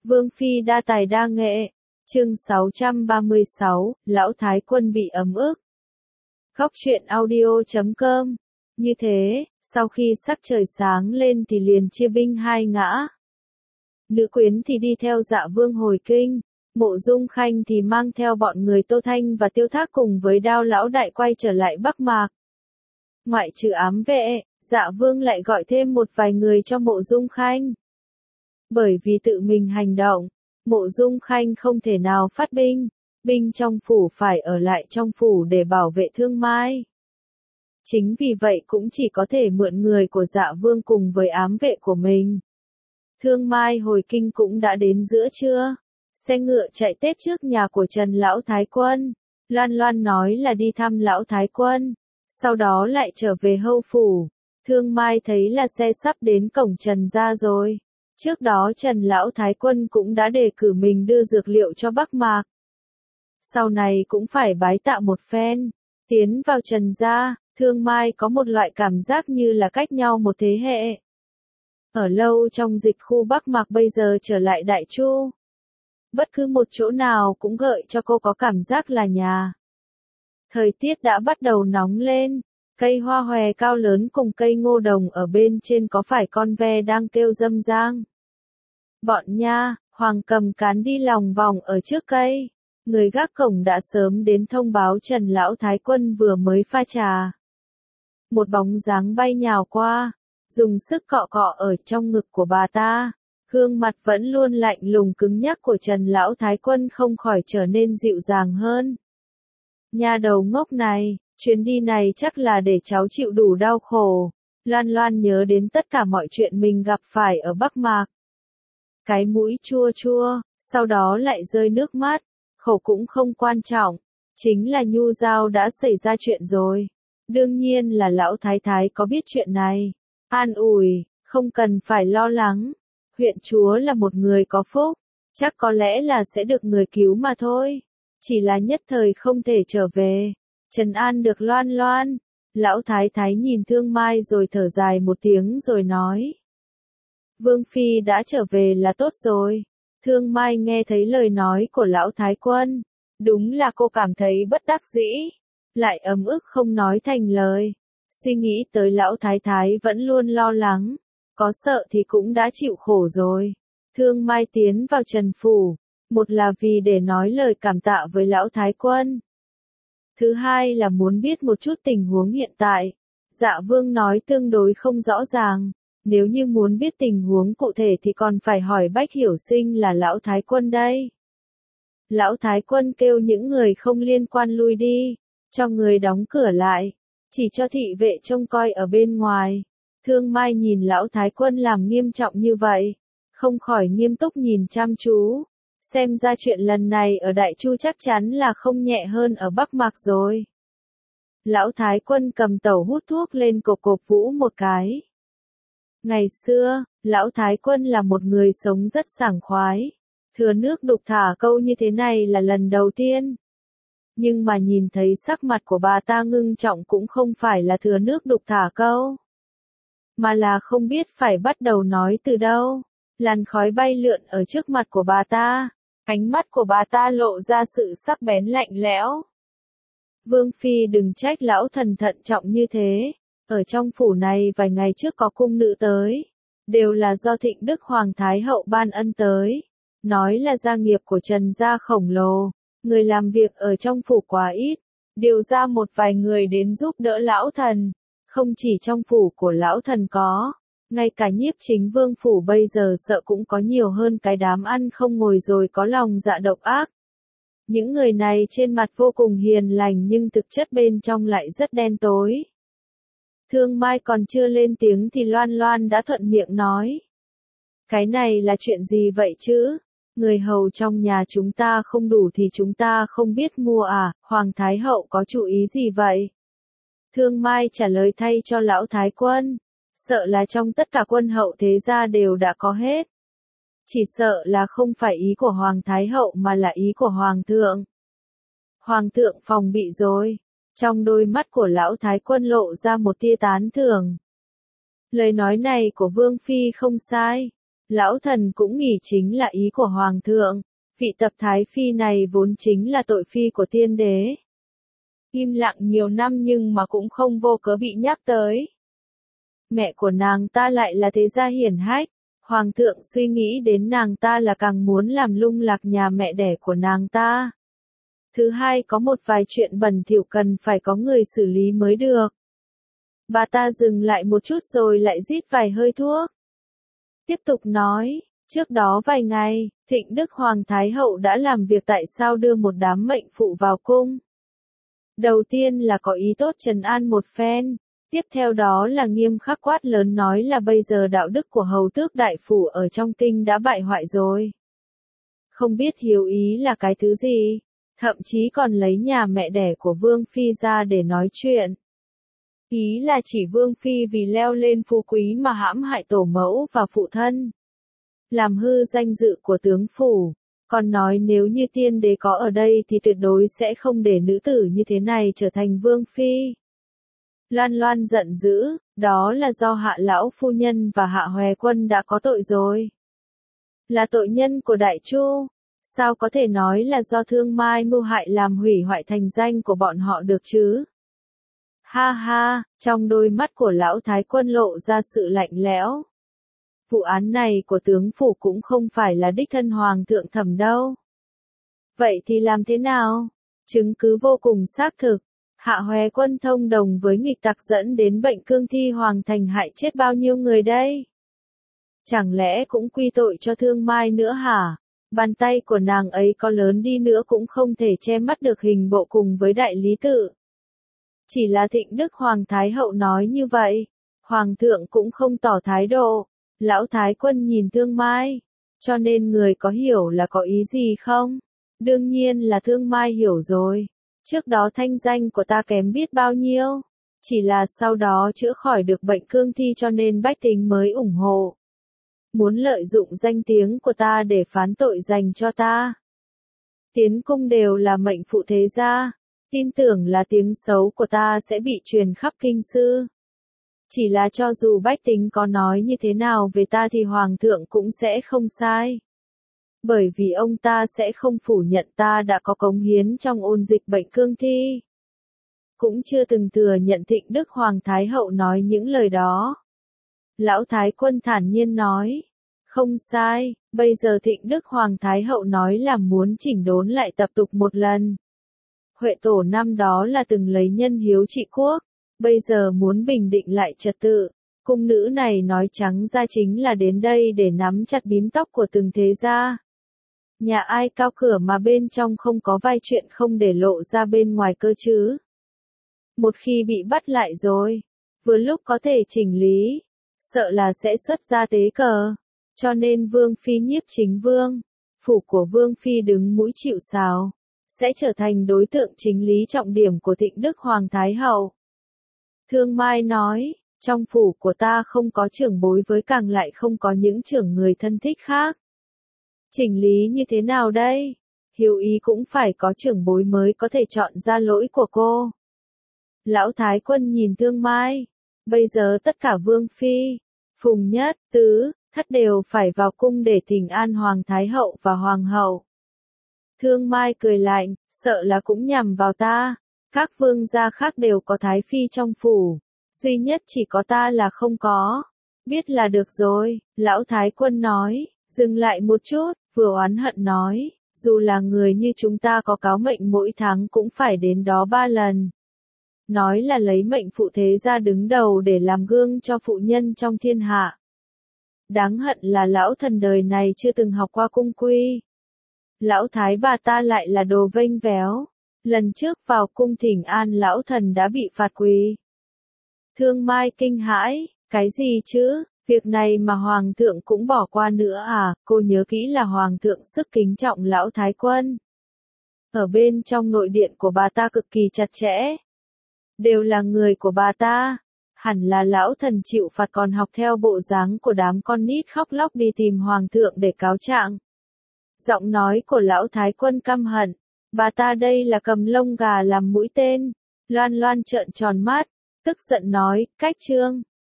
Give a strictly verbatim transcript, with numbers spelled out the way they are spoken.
Vương Phi đa tài đa nghệ. Chương sáu trăm ba mươi sáu, Lão Thái Quân bị ấm ức. Góc truyện audio chấm com. Như thế, sau khi sắc trời sáng lên thì liền chia binh hai ngã. Nữ quyến thì đi theo Dạ Vương hồi kinh, Mộ Dung Khanh thì mang theo bọn người Tô Thanh và Tiêu Thác cùng với Đao Lão Đại quay trở lại Bắc Mạc. Ngoại trừ ám vệ, Dạ Vương lại gọi thêm một vài người cho Mộ Dung Khanh. Bởi vì tự mình hành động, Mộ Dung Khanh không thể nào phát binh, binh trong phủ phải ở lại trong phủ để bảo vệ Thương Mai. Chính vì vậy cũng chỉ có thể mượn người của Dạ Vương cùng với ám vệ của mình. Thương Mai hồi kinh cũng đã đến giữa trưa, xe ngựa chạy tết trước nhà của Trần Lão Thái Quân. Loan Loan nói là đi thăm Lão Thái Quân, sau đó lại trở về hâu phủ. Thương Mai thấy là xe sắp đến cổng Trần gia rồi. Trước đó Trần Lão Thái Quân cũng đã đề cử mình đưa dược liệu cho Bắc Mạc. Sau này cũng phải bái tạ một phen. Tiến vào Trần gia, Thương Mai có một loại cảm giác như là cách nhau một thế hệ. Ở lâu trong dịch khu Bắc Mạc bây giờ trở lại Đại Chu. Bất cứ một chỗ nào cũng gợi cho cô có cảm giác là nhà. Thời tiết đã bắt đầu nóng lên. Cây hoa hòe cao lớn cùng cây ngô đồng ở bên trên có phải con ve đang kêu râm rang. Bọn nha, Hoàng cầm cán đi lòng vòng ở trước cây. Người gác cổng đã sớm đến thông báo Trần Lão Thái Quân vừa mới pha trà. Một bóng dáng bay nhào qua, dùng sức cọ cọ ở trong ngực của bà ta. Gương mặt vẫn luôn lạnh lùng cứng nhắc của Trần Lão Thái Quân không khỏi trở nên dịu dàng hơn. Nha đầu ngốc này, chuyến đi này chắc là để cháu chịu đủ đau khổ. Loan Loan nhớ đến tất cả mọi chuyện mình gặp phải ở Bắc Mạc. Cái mũi chua chua, sau đó lại rơi nước mắt. Khổ cũng không quan trọng, chính là Nhu Giao đã xảy ra chuyện rồi. Đương nhiên là Lão Thái Thái có biết chuyện này. An ủi, không cần phải lo lắng. Huyện chúa là một người có phúc, chắc có lẽ là sẽ được người cứu mà thôi. Chỉ là nhất thời không thể trở về. Trần an được Loan Loan. Lão Thái Thái nhìn Thương Mai rồi thở dài một tiếng rồi nói. Vương Phi đã trở về là tốt rồi. Thương Mai nghe thấy lời nói của Lão Thái Quân. Đúng là cô cảm thấy bất đắc dĩ. Lại ấm ức không nói thành lời. Suy nghĩ tới Lão Thái Thái vẫn luôn lo lắng. Có sợ thì cũng đã chịu khổ rồi. Thương Mai tiến vào Trần Phủ. Một là vì để nói lời cảm tạ với Lão Thái Quân. Thứ hai là muốn biết một chút tình huống hiện tại. Dạ Vương nói tương đối không rõ ràng. Nếu như muốn biết tình huống cụ thể thì còn phải hỏi Bách Hiểu Sinh là Lão Thái Quân đây. Lão Thái Quân kêu những người không liên quan lui đi, cho người đóng cửa lại, chỉ cho thị vệ trông coi ở bên ngoài. Thương Mai nhìn Lão Thái Quân làm nghiêm trọng như vậy, không khỏi nghiêm túc nhìn chăm chú. Xem ra chuyện lần này ở Đại Chu chắc chắn là không nhẹ hơn ở Bắc Mạc rồi. Lão Thái Quân cầm tẩu hút thuốc lên cộc cộc vũ một cái. Ngày xưa, Lão Thái Quân là một người sống rất sảng khoái. Thừa nước đục thả câu như thế này là lần đầu tiên. Nhưng mà nhìn thấy sắc mặt của bà ta ngưng trọng cũng không phải là thừa nước đục thả câu. Mà là không biết phải bắt đầu nói từ đâu. Làn khói bay lượn ở trước mặt của bà ta. Ánh mắt của bà ta lộ ra sự sắc bén lạnh lẽo. Vương Phi đừng trách lão thần thận trọng như thế. Ở trong phủ này vài ngày trước có cung nữ tới. Đều là do Thịnh Đức Hoàng Thái Hậu ban ân tới. Nói là gia nghiệp của Trần gia khổng lồ. Người làm việc ở trong phủ quá ít. Điều ra một vài người đến giúp đỡ lão thần. Không chỉ trong phủ của lão thần có. Ngay cả Nhiếp Chính Vương phủ bây giờ sợ cũng có nhiều hơn cái đám ăn không ngồi rồi có lòng dạ độc ác. Những người này trên mặt vô cùng hiền lành nhưng thực chất bên trong lại rất đen tối. Thương Mai còn chưa lên tiếng thì Loan Loan đã thuận miệng nói. Cái này là chuyện gì vậy chứ? Người hầu trong nhà chúng ta không đủ thì chúng ta không biết mua à? Hoàng Thái Hậu có chủ ý gì vậy? Thương Mai trả lời thay cho Lão Thái Quân. Sợ là trong tất cả quân hậu thế gia đều đã có hết. Chỉ sợ là không phải ý của Hoàng Thái Hậu mà là ý của Hoàng thượng. Hoàng thượng phòng bị rồi. Trong đôi mắt của Lão Thái Quân lộ ra một tia tán thưởng. Lời nói này của Vương Phi không sai. Lão thần cũng nghĩ chính là ý của hoàng thượng, vị tập thái phi này vốn chính là tội phi của tiên đế. Im lặng nhiều năm nhưng mà cũng không vô cớ bị nhắc tới. Mẹ của nàng ta lại là thế gia hiển hách, hoàng thượng suy nghĩ đến nàng ta là càng muốn làm lung lạc nhà mẹ đẻ của nàng ta. Thứ hai, có một vài chuyện bẩn thỉu cần phải có người xử lý mới được. Bà ta dừng lại một chút rồi lại rít vài hơi thuốc. Tiếp tục nói, trước đó vài ngày, Thịnh Đức Hoàng Thái Hậu đã làm việc tại sao đưa một đám mệnh phụ vào cung. Đầu tiên là có ý tốt trấn an một phen, tiếp theo đó là nghiêm khắc quát lớn nói là bây giờ đạo đức của hầu tước đại phủ ở trong kinh đã bại hoại rồi. Không biết hiếu ý là cái thứ gì, thậm chí còn lấy nhà mẹ đẻ của Vương Phi ra để nói chuyện. Ý là chỉ Vương Phi vì leo lên phú quý mà hãm hại tổ mẫu và phụ thân, làm hư danh dự của tướng phủ, còn nói nếu như tiên đế có ở đây thì tuyệt đối sẽ không để nữ tử như thế này trở thành Vương Phi. Loan Loan giận dữ, đó là do Hạ Lão Phu Nhân và Hạ Hòe Quân đã có tội rồi. Là tội nhân của Đại Chu, sao có thể nói là do Thương Mai mưu hại làm hủy hoại thành danh của bọn họ được chứ? Ha ha, trong đôi mắt của Lão Thái Quân lộ ra sự lạnh lẽo. Vụ án này của tướng phủ cũng không phải là đích thân hoàng thượng thẩm đâu. Vậy thì làm thế nào? Chứng cứ vô cùng xác thực. Hạ Hòe Quân thông đồng với nghịch tặc dẫn đến bệnh cương thi hoàng thành hại chết bao nhiêu người đây? Chẳng lẽ cũng quy tội cho Thương Mai nữa hả? Bàn tay của nàng ấy có lớn đi nữa cũng không thể che mắt được hình bộ cùng với đại lý tự. Chỉ là Thịnh Đức Hoàng Thái Hậu nói như vậy, hoàng thượng cũng không tỏ thái độ. Lão Thái Quân nhìn Thương Mai, cho nên người có hiểu là có ý gì không? Đương nhiên là Thương Mai hiểu rồi. Trước đó thanh danh của ta kém biết bao nhiêu, chỉ là sau đó chữa khỏi được bệnh cương thi cho nên bách tính mới ủng hộ. Muốn lợi dụng danh tiếng của ta để phán tội dành cho ta. Tiến cung đều là mệnh phụ thế gia, tin tưởng là tiếng xấu của ta sẽ bị truyền khắp kinh sư. Chỉ là cho dù bách tính có nói như thế nào về ta thì hoàng thượng cũng sẽ không sai. Bởi vì ông ta sẽ không phủ nhận ta đã có cống hiến trong ôn dịch bệnh cương thi. Cũng chưa từng thừa nhận Thịnh Đức Hoàng Thái Hậu nói những lời đó. Lão Thái Quân thản nhiên nói, không sai, bây giờ Thịnh Đức Hoàng Thái Hậu nói là muốn chỉnh đốn lại tập tục một lần. Huệ tổ năm đó là từng lấy nhân hiếu trị quốc, bây giờ muốn bình định lại trật tự. Cung nữ này nói trắng ra chính là đến đây để nắm chặt bím tóc của từng thế gia. Nhà ai cao cửa mà bên trong không có vai chuyện không để lộ ra bên ngoài cơ chứ. Một khi bị bắt lại rồi, vừa lúc có thể chỉnh lý, sợ là sẽ xuất ra tế cờ. Cho nên Vương Phi Nhiếp Chính Vương, phủ của Vương Phi đứng mũi chịu sào, sẽ trở thành đối tượng chính lý trọng điểm của Thịnh Đức Hoàng Thái Hậu. Thương Mai nói, trong phủ của ta không có trưởng bối với càng lại không có những trưởng người thân thích khác. Chỉnh lý như thế nào đây? Hiếu ý cũng phải có trưởng bối mới có thể chọn ra lỗi của cô. Lão Thái Quân nhìn Thương Mai, bây giờ tất cả Vương Phi, Phùng Nhất, Tứ, Thất đều phải vào cung để thỉnh an Hoàng Thái Hậu và Hoàng Hậu. Thương Mai cười lạnh, sợ là cũng nhằm vào ta. Các vương gia khác đều có Thái Phi trong phủ, duy nhất chỉ có ta là không có. Biết là được rồi, Lão Thái Quân nói, dừng lại một chút, vừa oán hận nói, dù là người như chúng ta có cáo mệnh mỗi tháng cũng phải đến đó ba lần. Nói là lấy mệnh phụ thế ra đứng đầu để làm gương cho phụ nhân trong thiên hạ. Đáng hận là lão thần đời này chưa từng học qua cung quy. Lão thái bà ta lại là đồ vênh véo. Lần trước vào cung thỉnh an lão thần đã bị phạt quỳ. Thương Mai kinh hãi, cái gì chứ, việc này mà hoàng thượng cũng bỏ qua nữa à, cô nhớ kỹ là hoàng thượng sức kính trọng Lão Thái Quân. Ở bên trong nội điện của bà ta cực kỳ chặt chẽ. Đều là người của bà ta. Hẳn là lão thần chịu phạt còn học theo bộ dáng của đám con nít khóc lóc đi tìm hoàng thượng để cáo trạng. Giọng nói của Lão Thái Quân căm hận. Bà ta đây là cầm lông gà làm mũi tên. Loan Loan trợn tròn mắt, tức giận nói, cách trương.